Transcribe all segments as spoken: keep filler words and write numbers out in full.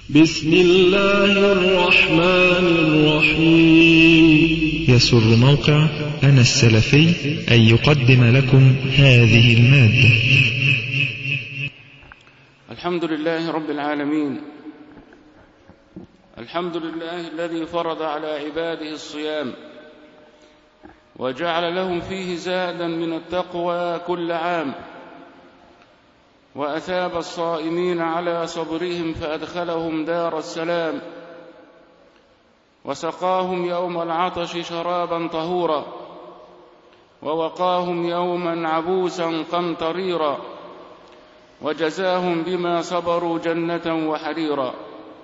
بسم الله الرحمن الرحيم. يسر موقع أنا السلفي أن يقدم لكم هذه المادة. الحمد لله رب العالمين، الحمد لله الذي فرض على عباده الصيام وجعل لهم فيه زادا من التقوى كل عام، وأثاب الصائمين على صبرهم فأدخلهم دار السلام، وسقاهم يوم العطش شرابا طهورا، ووقاهم يوما عبوسا قمطريرا، وجزاهم بما صبروا جنة وحريرا.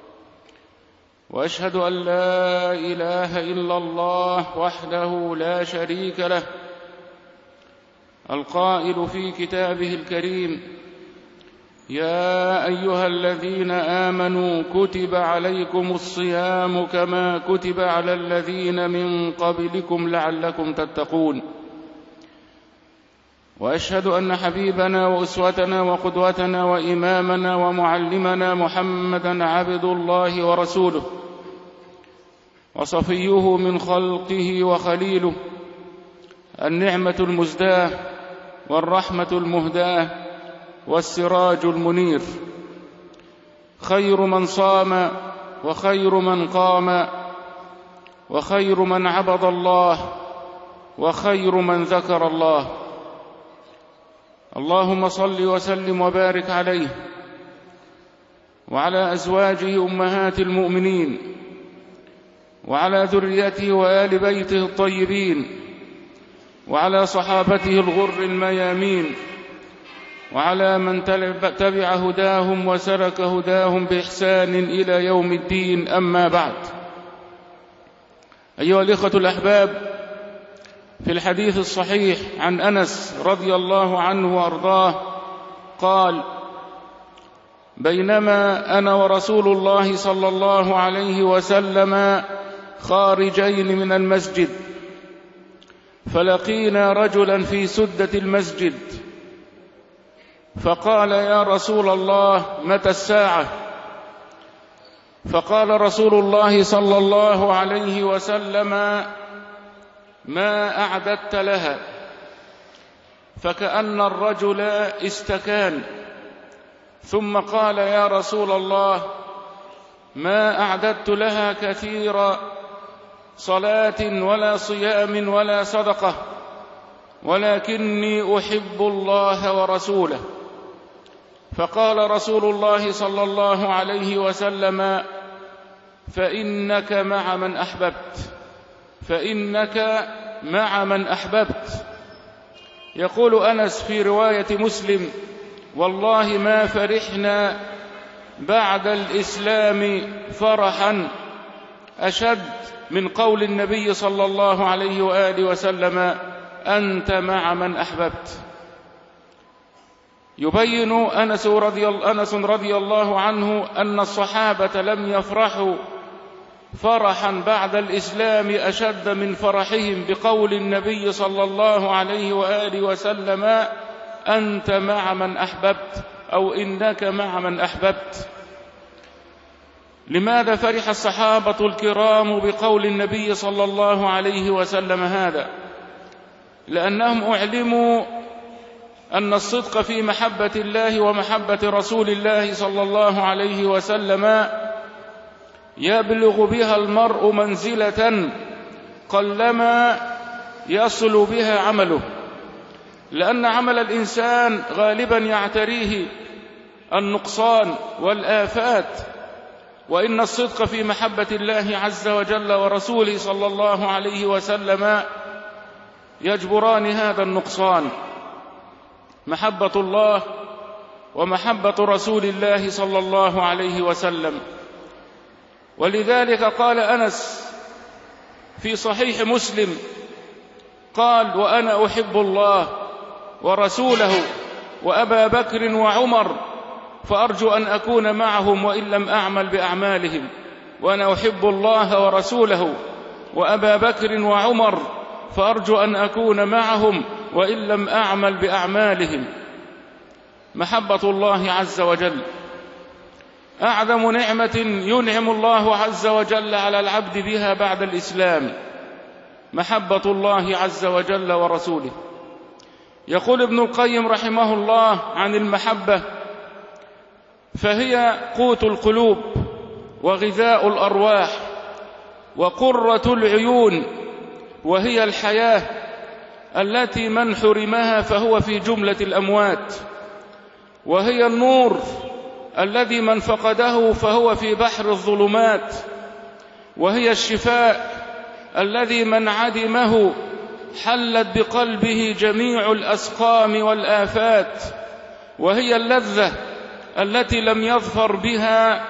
وأشهد أن لا إله إلا الله وحده لا شريك له، القائل في كتابه الكريم: يا أيها الذين آمنوا كتب عليكم الصيام كما كتب على الذين من قبلكم لعلكم تتقون. وأشهد أن حبيبنا وأسوتنا وقدوتنا وإمامنا ومعلمنا محمدًا عبد الله ورسوله، وصفيه من خلقه وخليله، النعمة المزداة والرحمة المهداة والسراج المنير، خير من صام وخير من قام وخير من عبد الله وخير من ذكر الله. اللهم صل وسلم وبارك عليه وعلى أزواجه أمهات المؤمنين وعلى ذريته وآل بيته الطيبين وعلى صحابته الغر الميامين وعلى من تبع هداهم وسلك هداهم بإحسان إلى يوم الدين. أما بعد، أيها الإخوة الأحباب، في الحديث الصحيح عن أنس رضي الله عنه وأرضاه قال: بينما أنا ورسول الله صلى الله عليه وسلم خارجين من المسجد، فلقينا رجلا في سدة المسجد، فقال: يا رسول الله، متى الساعة؟ فقال رسول الله صلى الله عليه وسلم: ما أعددت لها؟ فكأن الرجل استكان، ثم قال: يا رسول الله، ما أعددت لها كثير صلاة ولا صيام ولا صدقة، ولكني أحب الله ورسوله. فقال رسول الله صلى الله عليه وسلم: فإنك مع من أحببت، فإنك مع من أحببت. يقول أنس في رواية مسلم: والله ما فرحنا بعد الإسلام فرحا أشد من قول النبي صلى الله عليه وآله وسلم: أنت مع من أحببت. يبين أنس رضي, أنس رضي الله عنه أن الصحابة لم يفرحوا فرحا بعد الإسلام أشد من فرحهم بقول النبي صلى الله عليه وآله وسلم: أنت مع من أحببت، أو إنك مع من أحببت. لماذا فرح الصحابة الكرام بقول النبي صلى الله عليه وسلم هذا؟ لأنهم أعلموا أن الصدق في محبة الله ومحبة رسول الله صلى الله عليه وسلم يبلغ بها المرء منزلة قلما يصل بها عمله، لأن عمل الإنسان غالبا يعتريه النقصان والآفات، وإن الصدق في محبة الله عز وجل ورسوله صلى الله عليه وسلم يجبران هذا النقصان، محبة الله ومحبة رسول الله صلى الله عليه وسلم. ولذلك قال أنس في صحيح مسلم قال: وأنا أحب الله ورسوله وأبا بكر وعمر، فأرجو أن أكون معهم وإن لم أعمل بأعمالهم. وأنا أحب الله ورسوله وأبا بكر وعمر، فأرجو أن أكون معهم وإن لم أعمل بأعمالهم. محبة الله عز وجل. أعظم نعمة ينعم الله عز وجل على العبد بها بعد الإسلام محبة الله عز وجل ورسوله. يقول ابن القيم رحمه الله عن المحبة: فهي قوت القلوب وغذاء الأرواح وقرة العيون، وهي الحياة التي من حرمها فهو في جملة الأموات، وهي النور الذي من فقده فهو في بحر الظلمات، وهي الشفاء الذي من عدمه حلت بقلبه جميع الأسقام والآفات، وهي اللذة التي لم يظفر بها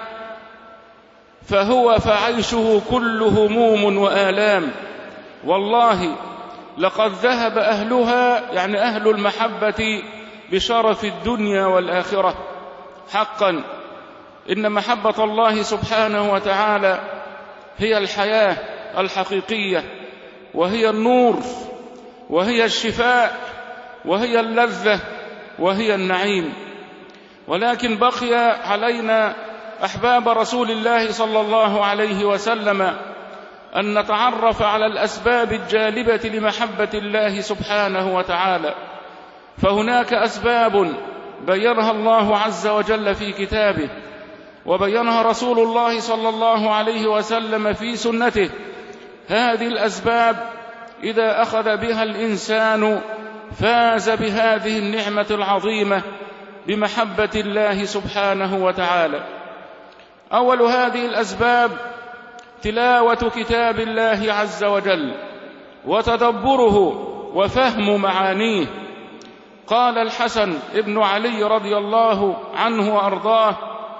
فهو فعيشه كل هموم وآلام. والله لقد ذهب أهلها، يعني أهل المحبة، بشرف الدنيا والآخرة. حقا إن محبة الله سبحانه وتعالى هي الحياة الحقيقية، وهي النور، وهي الشفاء، وهي اللذة، وهي النعيم. ولكن بقي علينا أحباب رسول الله صلى الله عليه وسلم أن نتعرف على الأسباب الجالبة لمحبة الله سبحانه وتعالى. فهناك أسباب بينها الله عز وجل في كتابه، وبينها رسول الله صلى الله عليه وسلم في سنته. هذه الأسباب إذا أخذ بها الإنسان فاز بهذه النعمة العظيمة بمحبة الله سبحانه وتعالى. أول هذه الأسباب تلاوة كتاب الله عز وجل وتدبره وفهم معانيه. قال الحسن ابن علي رضي الله عنه وأرضاه: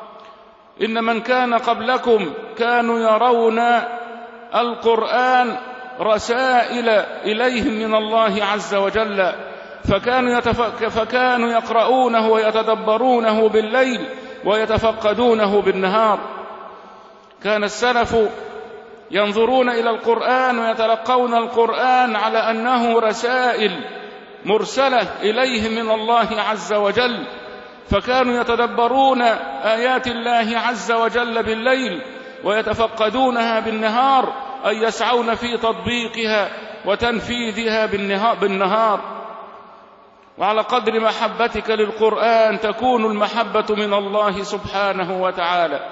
إن من كان قبلكم كانوا يرون القرآن رسائل إليهم من الله عز وجل، فكانوا, يتفك فكانوا يقرؤونه ويتدبرونه بالليل ويتفقدونه بالنهار. كان السلف ينظرون إلى القرآن ويتلقون القرآن على أنه رسائل مرسلة إليهم من الله عز وجل، فكانوا يتدبرون آيات الله عز وجل بالليل ويتفقدونها بالنهار، أي يسعون في تطبيقها وتنفيذها بالنهار. وعلى قدر محبتك للقرآن تكون المحبة من الله سبحانه وتعالى.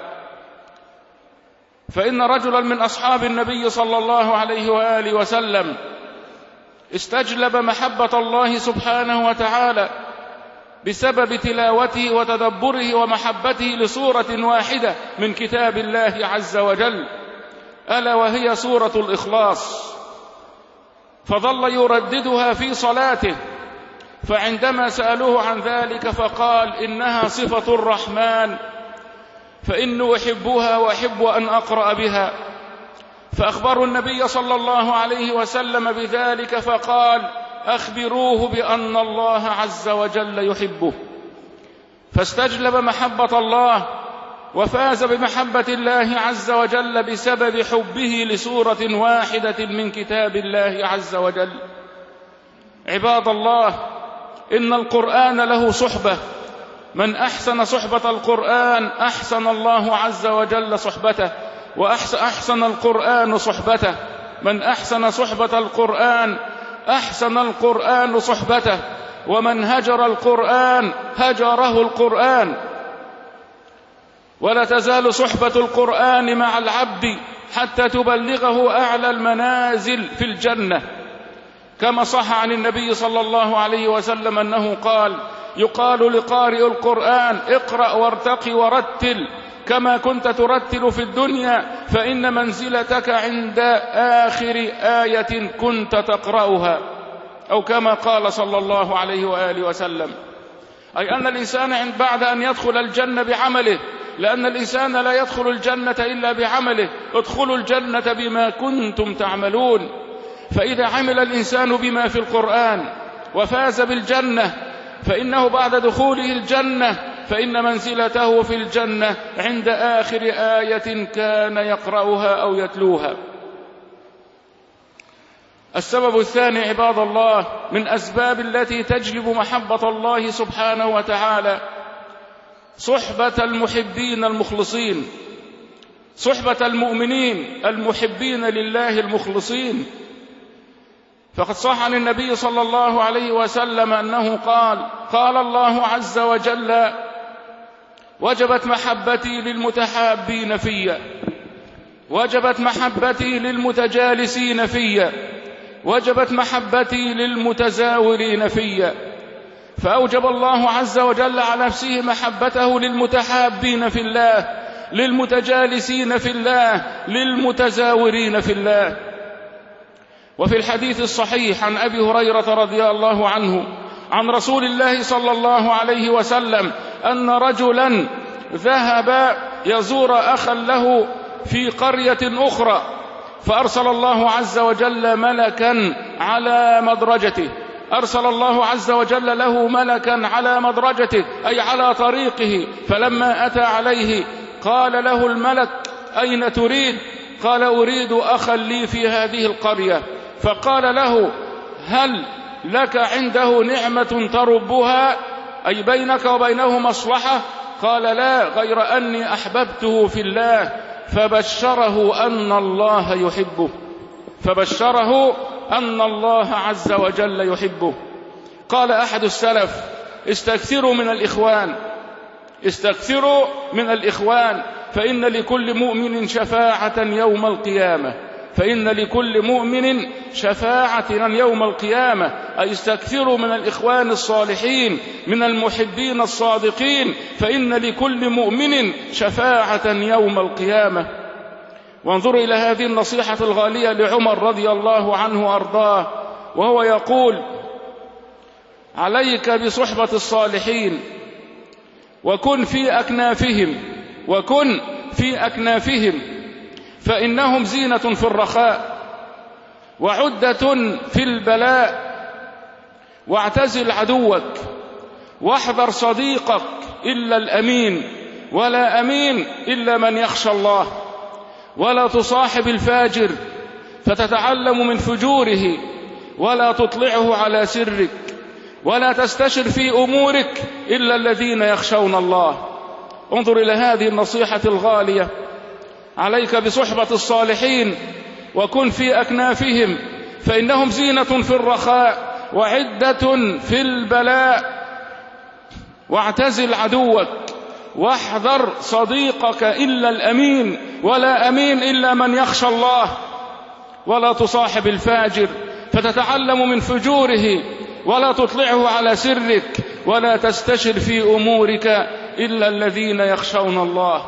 فإن رجلا من أصحاب النبي صلى الله عليه وآله وسلم استجلب محبة الله سبحانه وتعالى بسبب تلاوته وتدبره ومحبته لسورة واحدة من كتاب الله عز وجل، ألا وهي سورة الإخلاص، فظل يرددها في صلاته. فعندما سألوه عن ذلك فقال: إنها صفة الرحمن، فإني أحبها وأحب أن أقرأ بها. فأخبروا النبي صلى الله عليه وسلم بذلك فقال: أخبروه بأن الله عز وجل يحبه. فاستجلب محبة الله وفاز بمحبة الله عز وجل بسبب حبه لسورة واحدة من كتاب الله عز وجل. عباد الله، إن القرآن له صحبة، من أحسن صحبة القرآن أحسن الله عز وجل صحبته، وأحسن القرآن صحبته. من أحسن صحبة القرآن أحسن القرآن صحبته، ومن هجر القرآن هجره القرآن. ولا تزال صحبة القرآن مع العبد حتى تبلغه أعلى المنازل في الجنة، كما صح عن النبي صلى الله عليه وسلم أنه قال: يقال لقارئ القرآن: اقرأ وارتقي ورتل كما كنت ترتل في الدنيا، فإن منزلتك عند آخر آية كنت تقرأها، أو كما قال صلى الله عليه وآله وسلم. أي أن الإنسان بعد أن يدخل الجنة بعمله، لأن الإنسان لا يدخل الجنة إلا بعمله، ادخلوا الجنة بما كنتم تعملون. فإذا عمل الإنسان بما في القرآن وفاز بالجنة، فإنه بعد دخوله الجنة فإن منزلته في الجنة عند آخر آية كان يقرأها أو يتلوها. السبب الثاني عباد الله من أسباب التي تجلب محبة الله سبحانه وتعالى صحبة المحبين المخلصين، صحبة المؤمنين المحبين لله المخلصين. فقد صح عن النبي صلى الله عليه وسلم أنه قال: قال الله عز وجل: وجبت محبتي للمتحابين في، وجبت محبتي للمتجالسين في، وجبت محبتي للمتزاورين في. فأوجب الله عز وجل على نفسه محبته للمتحابين في الله، للمتجالسين في الله، للمتزاورين في الله. وفي الحديث الصحيح عن أبي هريرة رضي الله عنه عن رسول الله صلى الله عليه وسلم أن رجلا ذهب يزور أخا له في قرية أخرى، فأرسل الله عز وجل ملكا على مدرجته، أرسل الله عز وجل له ملكا على مدرجته أي على طريقه. فلما أتى عليه قال له الملك: أين تريد؟ قال: أريد أخا لي في هذه القرية. فقال له: هل لك عنده نعمة تربها، أي بينك وبينه مصلحة؟ قال: لا، غير أني أحببته في الله. فبشره أن الله يحبه، فبشره أن الله عز وجل يحبه. قال أحد السلف: استكثروا من الإخوان، استكثروا من الإخوان، فإن لكل مؤمن شفاعة يوم القيامة، فإن لكل مؤمن شفاعة يوم القيامة. أي استكثروا من الإخوان الصالحين، من المحبين الصادقين، فإن لكل مؤمن شفاعة يوم القيامة. وانظروا إلى هذه النصيحة الغالية لعمر رضي الله عنه وأرضاه، وهو يقول: عليك بصحبة الصالحين، وكن في أكنافهم، وكن في أكنافهم، فإنهم زينة في الرخاء وعدة في البلاء. واعتزل عدوك، واحذر صديقك إلا الأمين، ولا أمين إلا من يخشى الله. ولا تصاحب الفاجر فتتعلم من فجوره، ولا تطلعه على سرك، ولا تستشر في أمورك إلا الذين يخشون الله. انظر إلى هذه النصيحة الغالية: عليك بصحبة الصالحين، وكن في أكنافهم، فإنهم زينة في الرخاء وعدة في البلاء. واعتزل عدوك، واحذر صديقك إلا الأمين، ولا أمين إلا من يخشى الله. ولا تصاحب الفاجر فتتعلم من فجوره، ولا تطلعه على سرك، ولا تستشر في أمورك إلا الذين يخشون الله.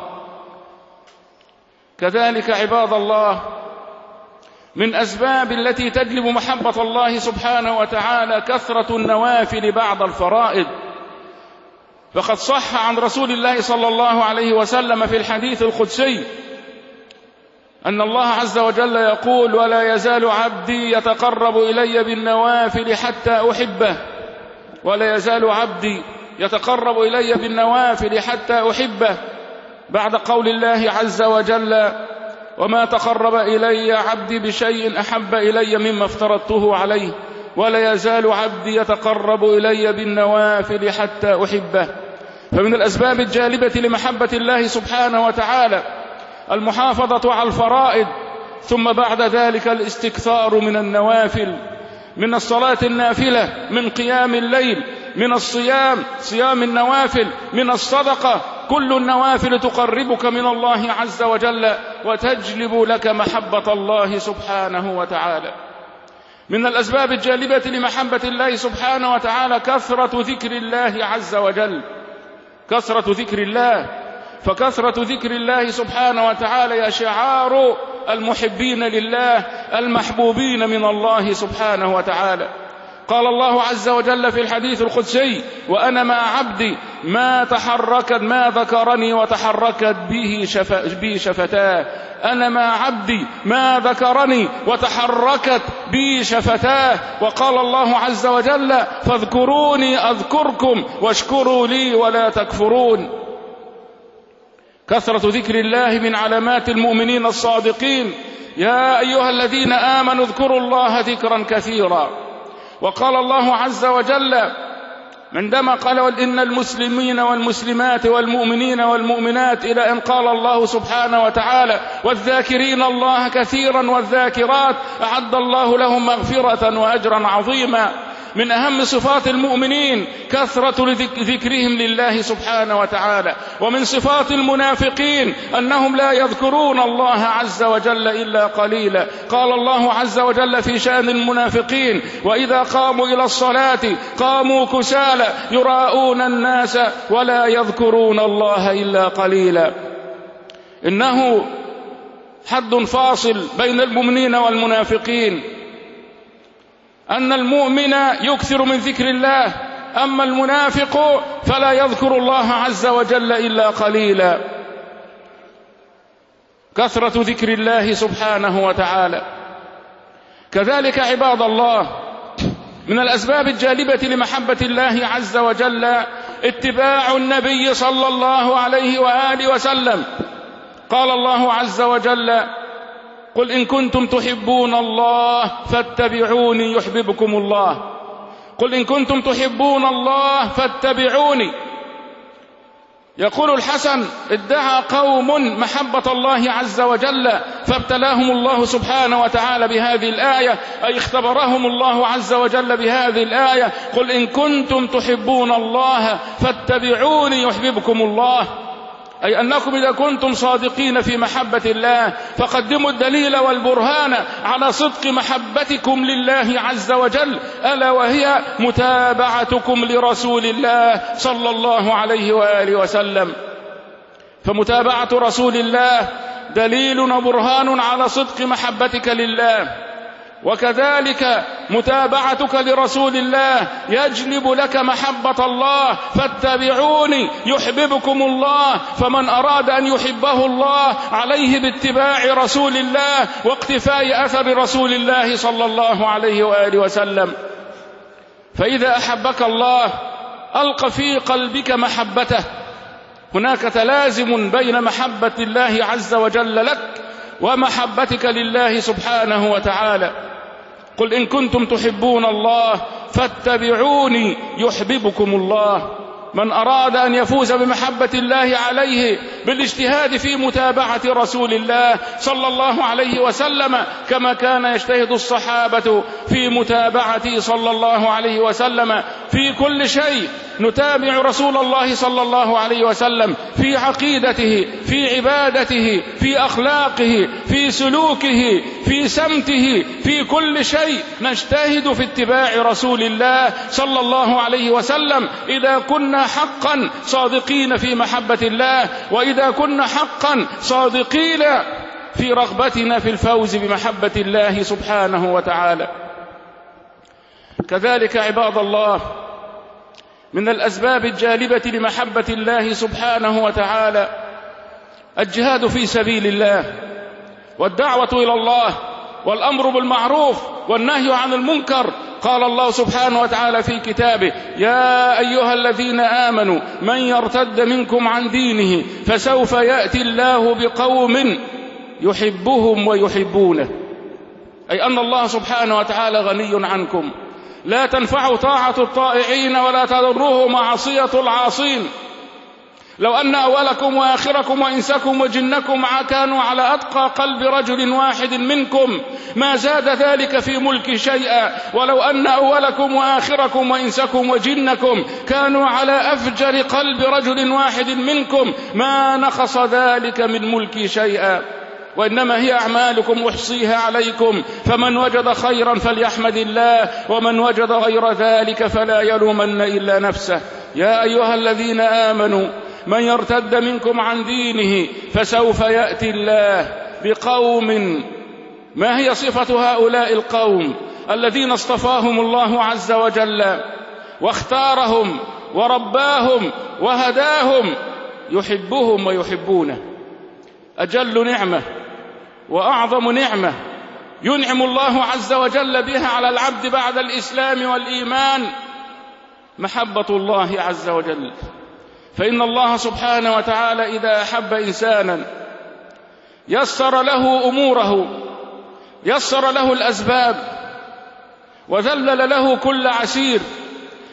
كذلك عباد الله، من أسباب التي تجلب محبة الله سبحانه وتعالى كثرة النوافل بعد الفرائض. فقد صح عن رسول الله صلى الله عليه وسلم في الحديث القدسي أن الله عز وجل يقول: ولا يزال عبدي يتقرب إلي بالنوافل حتى أحبه، ولا يزال عبدي يتقرب إلي بالنوافل حتى أحبه. بعد قول الله عز وجل: وما تقرب إلي عبدي بشيء أحب إلي مما افترضته عليه، ولا يزال عبدي يتقرب إلي بالنوافل حتى أحبه. فمن الأسباب الجالبة لمحبة الله سبحانه وتعالى المحافظة على الفرائض، ثم بعد ذلك الاستكثار من النوافل، من الصلاة النافلة، من قيام الليل، من الصيام، صيام النوافل، من الصدقة. كل النوافل تقربك من الله عز وجل وتجلب لك محبة الله سبحانه وتعالى. من الأسباب الجالبة لمحبة الله سبحانه وتعالى كثرة ذكر الله عز وجل، كثرة ذكر الله. فكثرة ذكر الله سبحانه وتعالى يا شعار المحبين لله المحبوبين من الله سبحانه وتعالى. قال الله عز وجل في الحديث القدسي: وأنا مع عبدي ما تحركت ما ذكرني وتحركت به, شف... به شفتاه. أنا مع عبدي ما ذكرني وتحركت بي شفتاه. وقال الله عز وجل: فاذكروني أذكركم واشكروا لي ولا تكفرون. كثرة ذكر الله من علامات المؤمنين الصادقين. يا أيها الذين آمنوا اذكروا الله ذكرا كثيرا. وقال الله عز وجل: عندما قال إن المسلمين والمسلمات والمؤمنين والمؤمنات إلى أن قال الله سبحانه وتعالى والذاكرين الله كثيرا والذاكرات أعد الله لهم مغفرة وأجرا عظيما. من أهم صفات المؤمنين كثرة ذكرهم لله سبحانه وتعالى. ومن صفات المنافقين أنهم لا يذكرون الله عز وجل إلا قليلا. قال الله عز وجل في شأن المنافقين وإذا قاموا إلى الصلاة قاموا كسالى يراءون الناس ولا يذكرون الله إلا قليلا. إنه حد فاصل بين المؤمنين والمنافقين، أن المؤمن يكثر من ذكر الله، أما المنافق فلا يذكر الله عز وجل إلا قليلا. كثرة ذكر الله سبحانه وتعالى. كذلك عباد الله من الأسباب الجالبة لمحبة الله عز وجل اتباع النبي صلى الله عليه وآله وسلم. قال الله عز وجل قل إن كنتم تحبون الله فاتبعوني يحببكم الله. قل إن كنتم تحبون الله فاتبعوني. يقول الحسن ادعى قوم محبة الله عز وجل فابتلاهم الله سبحانه وتعالى بهذه الآية، أي اختبرهم الله عز وجل بهذه الآية قل إن كنتم تحبون الله فاتبعوني يحببكم الله، أي أنكم إذا كنتم صادقين في محبة الله فقدموا الدليل والبرهان على صدق محبتكم لله عز وجل، ألا وهي متابعتكم لرسول الله صلى الله عليه وآله وسلم. فمتابعة رسول الله دليل وبرهان على صدق محبتك لله، وكذلك متابعتك لرسول الله يجلب لك محبة الله. فاتبعوني يحببكم الله. فمن أراد أن يحبه الله عليه باتباع رسول الله واقتفاء أثر رسول الله صلى الله عليه وآله وسلم. فإذا أحبك الله ألقى في قلبك محبته. هناك تلازم بين محبة الله عز وجل لك ومحبتك لله سبحانه وتعالى. قل إن كنتم تحبون الله فاتبعوني يحببكم الله. من أراد أن يفوز بمحبة الله عليه بالاجتهاد في متابعة رسول الله صلى الله عليه وسلم كما كان يجتهد الصحابة في متابعته صلى الله عليه وسلم في كل شيء. نتابع رسول الله صلى الله عليه وسلم في عقيدته، في عبادته، في أخلاقه، في سلوكه، في سمته، في كل شيء نجتهد في اتباع رسول الله صلى الله عليه وسلم إذا كنا حقا صادقين في محبة الله، وإذا كنا حقا صادقين في رغبتنا في الفوز بمحبة الله سبحانه وتعالى. كذلك عباد الله من الأسباب الجالبة لمحبة الله سبحانه وتعالى الجهاد في سبيل الله والدعوة إلى الله والأمر بالمعروف والنهي عن المنكر. قال الله سبحانه وتعالى في كتابه يا أيها الذين آمنوا من يرتد منكم عن دينه فسوف يأتي الله بقوم يحبهم ويحبونه، أي أن الله سبحانه وتعالى غني عنكم، لا تنفع طاعة الطائعين ولا تضره معصية العاصين. لو أن أولكم وآخركم وإنسكم وجنكم كانوا على أتقى قلب رجل واحد منكم ما زاد ذلك في ملك شيئا، ولو أن أولكم وآخركم وإنسكم وجنكم كانوا على أفجر قلب رجل واحد منكم ما نقص ذلك من ملك شيئا، وإنما هي أعمالكم أحصيها عليكم، فمن وجد خيرا فليحمد الله ومن وجد غير ذلك فلا يلومن إلا نفسه. يا أيها الذين آمنوا من يرتد منكم عن دينه فسوف يأتي الله بقوم. ما هي صفة هؤلاء القوم الذين اصطفاهم الله عز وجل واختارهم ورباهم وهداهم؟ يحبهم ويحبونه. أجل نعمة وأعظم نعمة ينعم الله عز وجل بها على العبد بعد الإسلام والإيمان محبة الله عز وجل. فإن الله سبحانه وتعالى إذا أحب إنسانا يسر له أموره، يسر له الأسباب وذلل له كل عسير،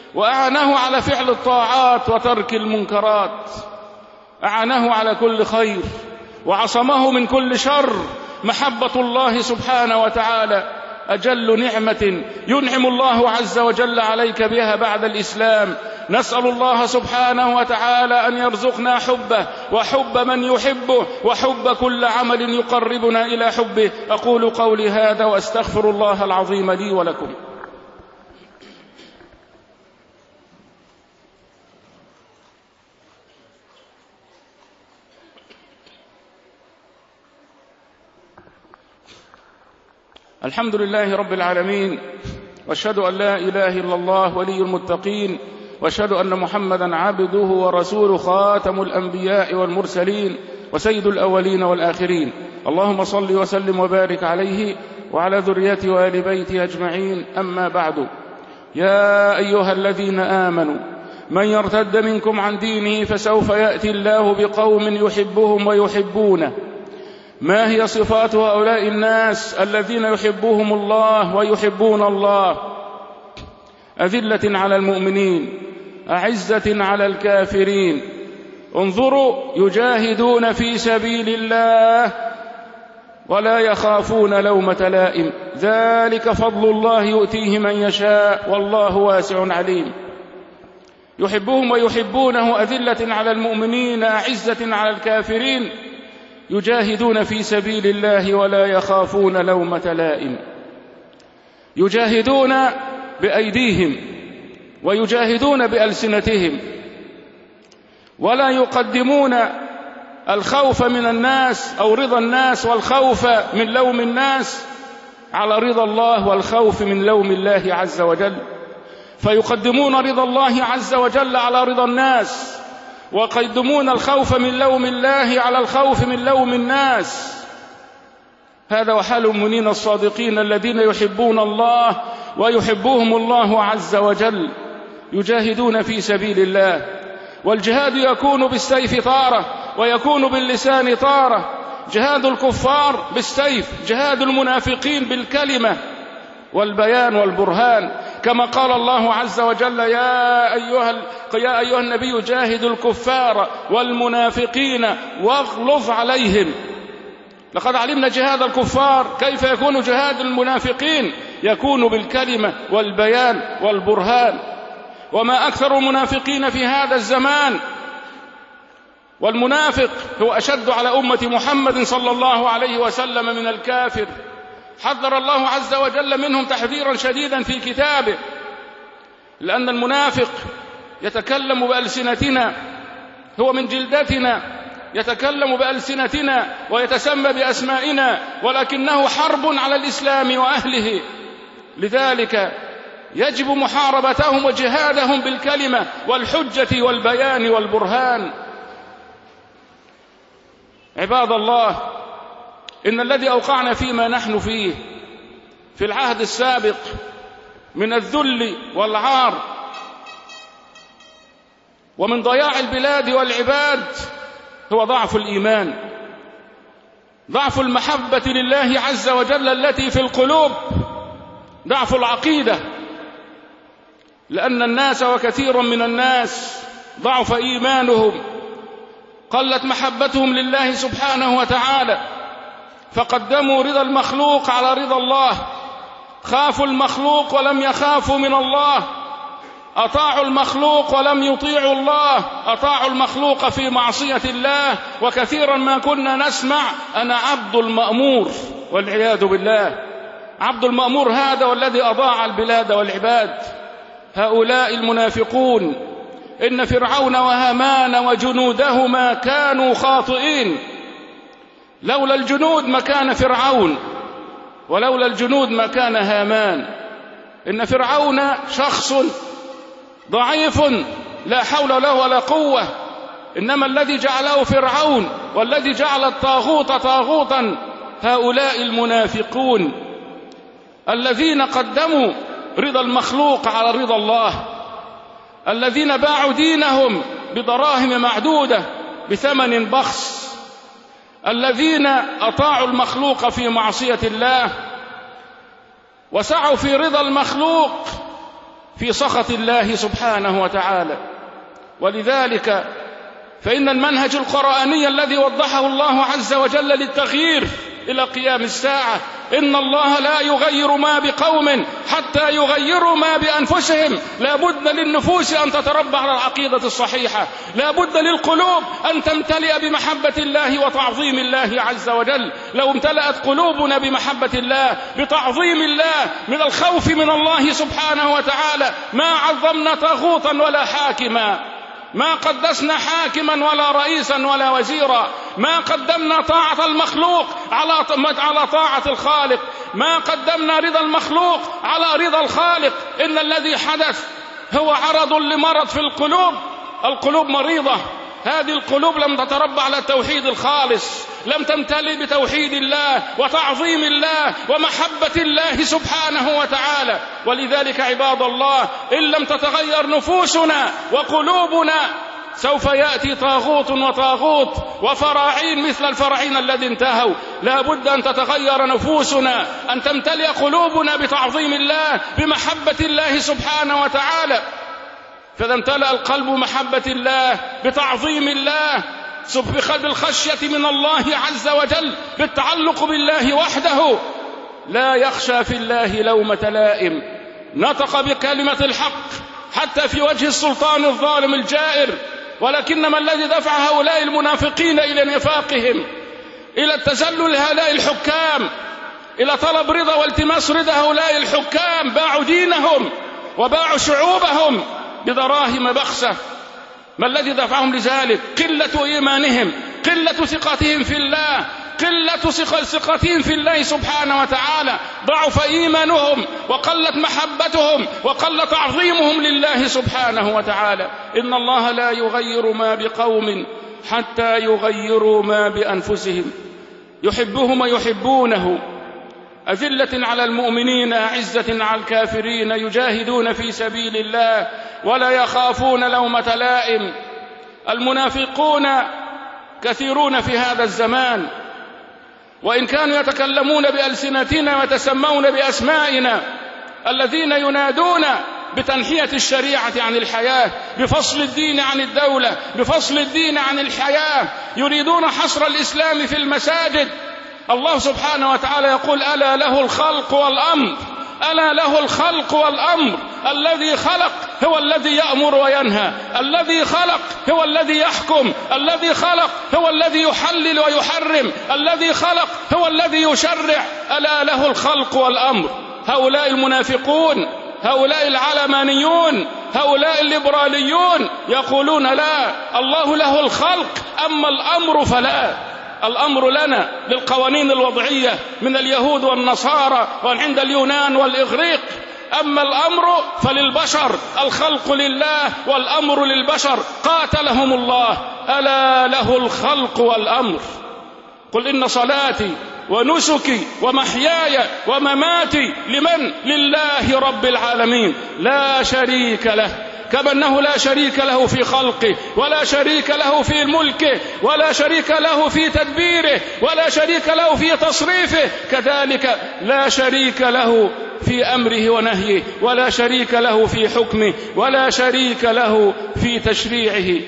وأعانه على فعل الطاعات وترك المنكرات، أعانه على كل خير وعصمه من كل شر. محبة الله سبحانه وتعالى أجل نعمة ينعم الله عز وجل عليك بها بعد الإسلام. نسأل الله سبحانه وتعالى أن يرزقنا حبه وحب من يحبه وحب كل عمل يقربنا إلى حبه. أقول قولي هذا وأستغفر الله العظيم لي ولكم. الحمد لله رب العالمين، واشهد أن لا إله إلا الله ولي المتقين، واشهد أن محمدا عبده ورسوله خاتم الأنبياء والمرسلين وسيد الأولين والآخرين. اللهم صل وسلم وبارك عليه وعلى ذريته وآل بيته أجمعين. أما بعد، يا أيها الذين آمنوا من يرتد منكم عن دينه فسوف يأتي الله بقوم يحبهم ويحبونه. ما هي صفات هؤلاء الناس الذين يحبهم الله ويحبون الله؟ أذلة على المؤمنين أعزة على الكافرين. انظروا، يجاهدون في سبيل الله ولا يخافون لومة لائم. ذلك فضل الله يؤتيه من يشاء والله واسع عليم. يحبهم ويحبونه، أذلة على المؤمنين أعزة على الكافرين، يجاهدون في سبيل الله ولا يخافون لومة لائم. يجاهدون بأيديهم ويجاهدون بألسنتهم، ولا يقدمون الخوف من الناس أو رضا الناس والخوف من لوم الناس على رضا الله والخوف من لوم الله عز وجل، فيقدمون رضا الله عز وجل على رضا الناس، ويقدمون الخوف من لوم الله على الخوف من لوم الناس. هذا وحال المؤمنين الصادقين الذين يحبون الله ويحبهم الله عز وجل، يجاهدون في سبيل الله. والجهاد يكون بالسيف طارة ويكون باللسان طارة. جهاد الكفار بالسيف، جهاد المنافقين بالكلمة والبيان والبرهان، كما قال الله عز وجل: يا أيها, يا أيها النبي جاهد الكفار والمنافقين واغلظ عليهم. لقد علمنا جهاد الكفار، كيف يكون جهاد المنافقين؟ يكون بالكلمة والبيان والبرهان. وما أكثر المنافقين في هذا الزمان، والمنافق هو أشد على أمة محمد صلى الله عليه وسلم من الكافر. حذر الله عز وجل منهم تحذيرا شديدا في كتابه، لأن المنافق يتكلم بألسنتنا، هو من جلدتنا، يتكلم بألسنتنا ويتسمى بأسمائنا، ولكنه حرب على الإسلام وأهله. لذلك يجب محاربتهم وجهادهم بالكلمة والحجة والبيان والبرهان. عباد الله، إن الذي أوقعنا فيما نحن فيه في العهد السابق من الذل والعار ومن ضياع البلاد والعباد هو ضعف الإيمان، ضعف المحبة لله عز وجل التي في القلوب، ضعف العقيدة. لأن الناس وكثير من الناس ضعف إيمانهم، قلت محبتهم لله سبحانه وتعالى، فقدموا رضا المخلوق على رضا الله، خافوا المخلوق ولم يخافوا من الله، أطاعوا المخلوق ولم يطيعوا الله، أطاعوا المخلوق في معصية الله. وكثيرا ما كنا نسمع: أنا عبد المأمور، والعياذ بالله. عبد المأمور هذا والذي أضاع البلاد والعباد. هؤلاء المنافقون، إن فرعون وهامان وجنودهما كانوا خاطئين. لولا الجنود ما كان فرعون، ولولا الجنود ما كان هامان. إن فرعون شخص ضعيف لا حول له ولا قوة، إنما الذي جعله فرعون والذي جعل الطاغوت طاغوتا هؤلاء المنافقون الذين قدموا رضا المخلوق على رضا الله، الذين باعوا دينهم بدراهم معدودة بثمن بخس، الذين أطاعوا المخلوق في معصية الله وسعوا في رضا المخلوق في سخط الله سبحانه وتعالى. ولذلك فإن المنهج القرآني الذي وضحه الله عز وجل للتغيير إلى قيام الساعة: إن الله لا يغير ما بقوم حتى يغيروا ما بأنفسهم. لا بد للنفوس أن تتربى على العقيدة الصحيحة، لا بد للقلوب أن تمتلئ بمحبة الله وتعظيم الله عز وجل. لو امتلأت قلوبنا بمحبة الله بتعظيم الله من الخوف من الله سبحانه وتعالى ما عظمنا طاغوتا ولا حاكما، ما قدسنا حاكما ولا رئيسا ولا وزيرا، ما قدمنا طاعة المخلوق على على طاعة الخالق، ما قدمنا رضا المخلوق على رضا الخالق. إن الذي حدث هو عرض لمرض في القلوب. القلوب مريضة، هذه القلوب لم تتربى على التوحيد الخالص، لم تمتلئ بتوحيد الله وتعظيم الله ومحبة الله سبحانه وتعالى. ولذلك عباد الله، إن لم تتغير نفوسنا وقلوبنا سوف يأتي طاغوت وطاغوت وفراعين مثل الفراعين الذي انتهوا. لا بد أن تتغير نفوسنا، أن تمتلئ قلوبنا بتعظيم الله بمحبة الله سبحانه وتعالى. فإذا امتلأ القلب محبة الله بتعظيم الله بالخشية من الله عز وجل بالتعلق بالله وحده، لا يخشى في الله لومة لائم، نطق بكلمة الحق حتى في وجه السلطان الظالم الجائر. ولكنما الذي دفع هؤلاء المنافقين إلى نفاقهم، إلى التذلل هؤلاء الحكام، إلى طلب رضا والتماس رضا هؤلاء الحكام، باعوا دينهم وباعوا شعوبهم بدراهم بخسة. ما الذي دفعهم لذلك؟ قلة إيمانهم، قلة ثقتهم في الله، قلة ثقتهم في الله سبحانه وتعالى. ضعف إيمانهم وقلت محبتهم وقل تعظيمهم لله سبحانه وتعالى. إن الله لا يغير ما بقوم حتى يغيروا ما بأنفسهم. يحبهم ويحبونه، أذلة على المؤمنين أعزة على الكافرين، يجاهدون في سبيل الله ولا يخافون لومة لائم. المنافقون كثيرون في هذا الزمان، وإن كانوا يتكلمون بألسنتنا ويتسمون بأسمائنا، الذين ينادون بتنحية الشريعة عن الحياة، بفصل الدين عن الدولة، بفصل الدين عن الحياة، يريدون حصر الإسلام في المساجد. الله سبحانه وتعالى يقول: ألا له الخلق والأمر، ألا له الخلق والأمر. الذي خلق هو الذي يأمر وينهى، الذي خلق هو الذي يحكم، الذي خلق هو الذي يحلل ويحرم، الذي خلق هو الذي يشرع. ألا له الخلق والأمر. هؤلاء المنافقون، هؤلاء العلمانيون، هؤلاء الليبراليون يقولون: لا، الله له الخلق، أما الأمر فلا. الأمر لنا للقوانين الوضعية من اليهود والنصارى وعند اليونان والإغريق، أما الأمر فللبشر، الخلق لله والأمر للبشر، قاتلهم الله. ألا له الخلق والأمر. قل إن صلاتي ونسكي ومحياي ومماتي لمن؟ لله رب العالمين لا شريك له، كما أنه لا شريك له في خلقه، ولا شريك له في ملكه، ولا شريك له في تدبيره، ولا شريك له في تصريفه، كذلك لا شريك له في أمره ونهيه، ولا شريك له في حكمه، ولا شريك له في تشريعه.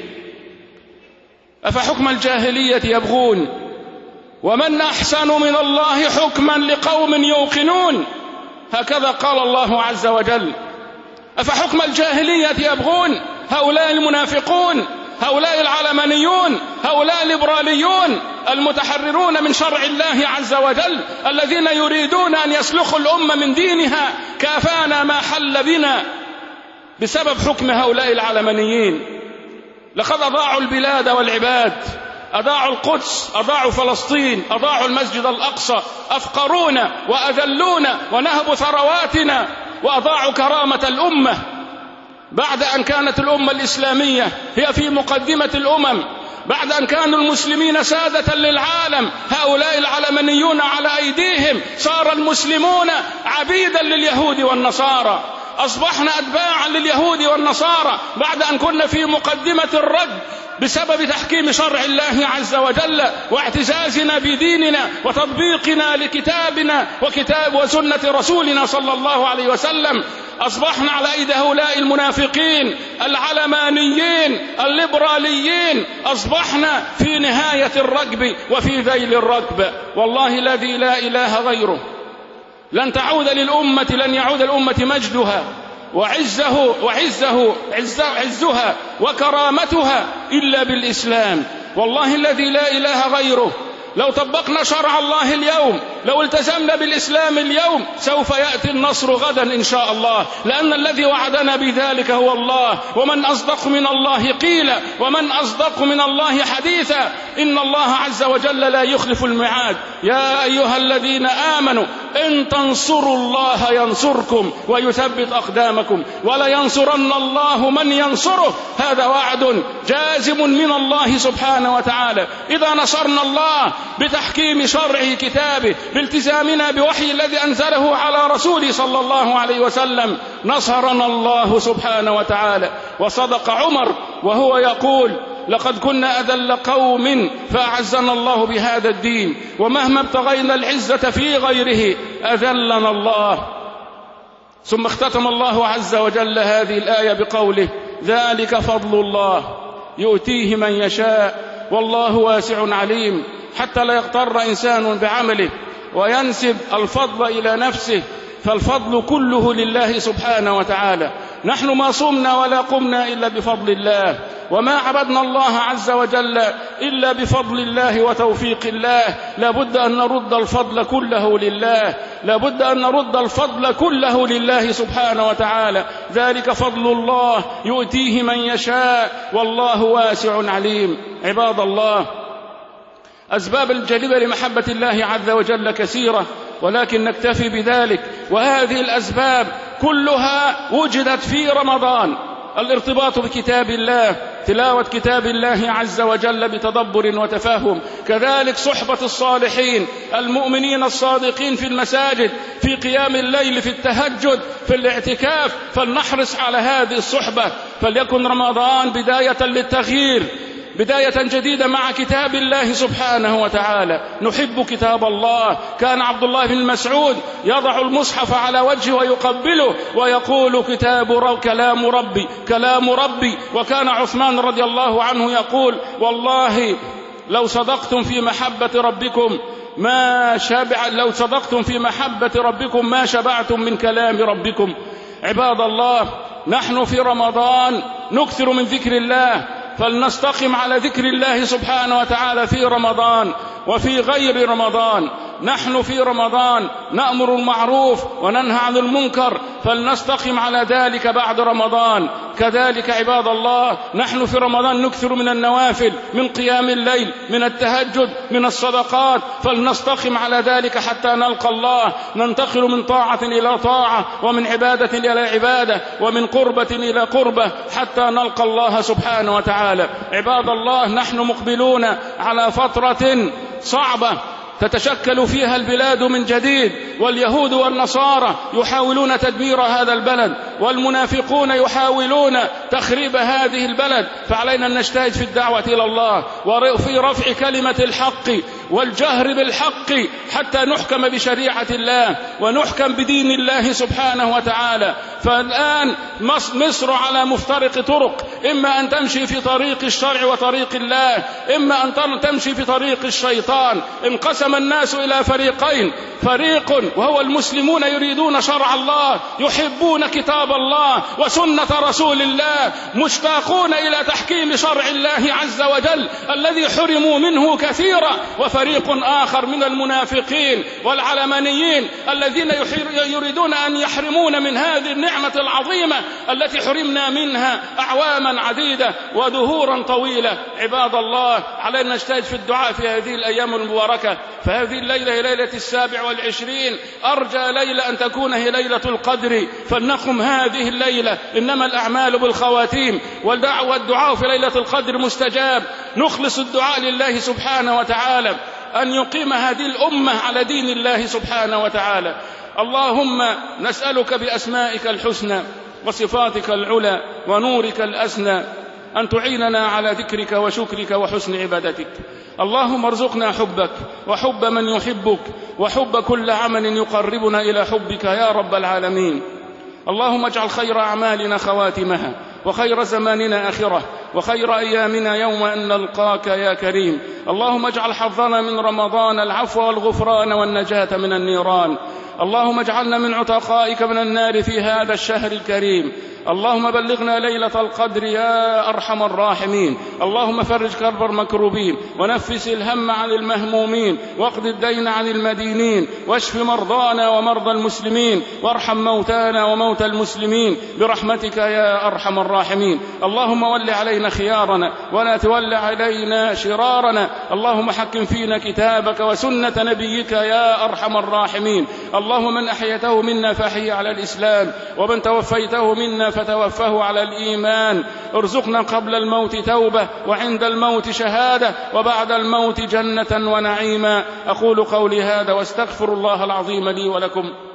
أفحكم الجاهلية يبغون ومن أحسن من الله حكما لقوم يوقنون. هكذا قال الله عز وجل. أفحكم الجاهلية يبغون، هؤلاء المنافقون، هؤلاء العلمانيون، هؤلاء الليبراليون المتحررون من شرع الله عز وجل، الذين يريدون أن يسلخوا الأمة من دينها. كافانا ما حل بنا بسبب حكم هؤلاء العلمانيين. لقد أضاعوا البلاد والعباد، أضاعوا القدس، أضاعوا فلسطين، أضاعوا المسجد الأقصى، أفقرونا وأذلونا ونهبوا ثرواتنا، وأضاعوا كرامة الأمة بعد أن كانت الأمة الإسلامية هي في مقدمة الأمم، بعد أن كانوا المسلمين سادة للعالم. هؤلاء العلمانيون على أيديهم صار المسلمون عبيدا لليهود والنصارى. أصبحنا أتباعا لليهود والنصارى بعد أن كنا في مقدمة الرد بسبب تحكيم شرع الله عز وجل واعتزازنا بديننا وتطبيقنا لكتابنا وكتاب وسنة رسولنا صلى الله عليه وسلم. أصبحنا على أيدي هؤلاء المنافقين العلمانيين الليبراليين، أصبحنا في نهاية الركب وفي ذيل الركب. والله الذي لا إله غيره لن تعود للأمة لن يعود الأمة مجدها وعزه وعزه عزه عزها وكرامتها إلا بالإسلام. والله الذي لا إله غيره لو طبقنا شرع الله اليوم، لو التزمنا بالإسلام اليوم، سوف يأتي النصر غدا إن شاء الله، لأن الذي وعدنا بذلك هو الله. ومن أصدق من الله قيلا ومن أصدق من الله حديثا. إن الله عز وجل لا يخلف الميعاد. يا أيها الذين آمنوا إن تنصروا الله ينصركم ويثبت أقدامكم ولينصرن الله من ينصره. هذا وعد جازم من الله سبحانه وتعالى. إذا نصرنا الله بتحكيم شرعه كتابه بالتزامنا بوحي الذي أنزله على رسوله صلى الله عليه وسلم نصرنا الله سبحانه وتعالى. وصدق عمر وهو يقول لقد كنا أذل قوم فأعزنا الله بهذا الدين ومهما ابتغينا العزة في غيره أذلنا الله. ثم اختتم الله عز وجل هذه الآية بقوله ذلك فضل الله يؤتيه من يشاء والله واسع عليم، حتى لا يغتر إنسان بعمله وينسب الفضل إلى نفسه، فالفضل كله لله سبحانه وتعالى. نحن ما صمنا ولا قمنا إلا بفضل الله، وما عبدنا الله عز وجل إلا بفضل الله وتوفيق الله. لابد أن نرد الفضل كله لله، لابد أن نرد الفضل كله لله سبحانه وتعالى. ذلك فضل الله يؤتيه من يشاء والله واسع عليم. عباد الله، أسباب الجلبة لمحبة الله عز وجل كثيرة، ولكن نكتفي بذلك. وهذه الأسباب كلها وجدت في رمضان: الارتباط بكتاب الله، تلاوة كتاب الله عز وجل بتدبر وتفهم، كذلك صحبة الصالحين المؤمنين الصادقين في المساجد، في قيام الليل، في التهجد، في الاعتكاف. فلنحرص على هذه الصحبة، فليكن رمضان بداية للتغيير، بداية جديدة مع كتاب الله سبحانه وتعالى. نحب كتاب الله. كان عبد الله بن مسعود يضع المصحف على وجهه ويقبله ويقول كتاب رب كلام ربي كلام ربي. وكان عثمان رضي الله عنه يقول والله لو صدقتم في محبة ربكم ما شبع لو صدقتم في محبة ربكم ما شبعتم من كلام ربكم. عباد الله، نحن في رمضان نكثر من ذكر الله، فلنستقم على ذكر الله سبحانه وتعالى في رمضان وفي غير رمضان. نحن في رمضان نأمر المعروف وننهى عن المنكر، فلنستقم على ذلك بعد رمضان. كذلك عباد الله، نحن في رمضان نكثر من النوافل، من قيام الليل، من التهجد، من الصدقات، فلنستقم على ذلك حتى نلقى الله. ننتقل من طاعة إلى طاعة، ومن عبادة إلى عبادة، ومن قربة إلى قربة، حتى نلقى الله سبحانه وتعالى. عباد الله، نحن مقبلون على فترة صعبة تتشكل فيها البلاد من جديد، واليهود والنصارى يحاولون تدمير هذا البلد، والمنافقون يحاولون تخريب هذه البلد. فعلينا أن نجتهد في الدعوة إلى الله وفي رفع كلمة الحق والجهر بالحق حتى نحكم بشريعة الله ونحكم بدين الله سبحانه وتعالى. فالآن مصر على مفترق طرق، إما أن تمشي في طريق الشرع وطريق الله، إما أن تمشي في طريق الشيطان. انقسم الناس إلى فريقين: فريق وهو المسلمون يريدون شرع الله، يحبون كتاب الله وسنة رسول الله، مشتاقون إلى تحكيم شرع الله عز وجل الذي حرموا منه كثيرا. وفريق آخر من المنافقين والعلمانيين الذين يريدون أن يحرمون من هذه النعمة العظيمة التي حرمنا منها أعواما عديدة ودهورا طويلة. عباد الله، علينا نجتهد في الدعاء في هذه الأيام المباركة. فهذه الليلة هي ليلة السابع والعشرين، أرجى ليلة أن تكون هي ليلة القدر، فلنقم هذه الليلة. إنما الأعمال بالخواتيم، والدعاء في ليلة القدر مستجاب. نخلص الدعاء لله سبحانه وتعالى، أن يقيم هذه الأمة على دين الله سبحانه وتعالى. اللهم نسألك بأسمائك الحسنى وصفاتك العلى ونورك الأسنى أن تعيننا على ذكرك وشكرك وحسن عبادتك. اللهم ارزقنا حبك وحب من يحبك وحب كل عمل يقربنا إلى حبك يا رب العالمين. اللهم اجعل خير أعمالنا خواتمها وخير زماننا آخرة وخير أيامنا يوم أن نلقاك يا كريم. اللهم اجعل حظنا من رمضان العفو والغفران والنجاة من النيران. اللهم اجعلنا من عتقائك من النار في هذا الشهر الكريم. اللهم بلغنا ليلة القدر يا أرحم الراحمين. اللهم فرج كرب المكروبين ونفس الهم عن المهمومين واقض الدين عن المدينين واشف مرضانا ومرضى المسلمين وارحم موتانا وموتى المسلمين برحمتك يا أرحم الراحمين. اللهم ول علينا خيارنا ولا تول علينا شرارنا. اللهم حكم فينا كتابك وسنة نبيك يا أرحم الراحمين. اللهم من أحيته منا فأحيه على الإسلام ومن توفيته منا فتوفه على الإيمان. ارزقنا قبل الموت توبة وعند الموت شهادة وبعد الموت جنة ونعيما. أقول قولي هذا واستغفر الله العظيم لي ولكم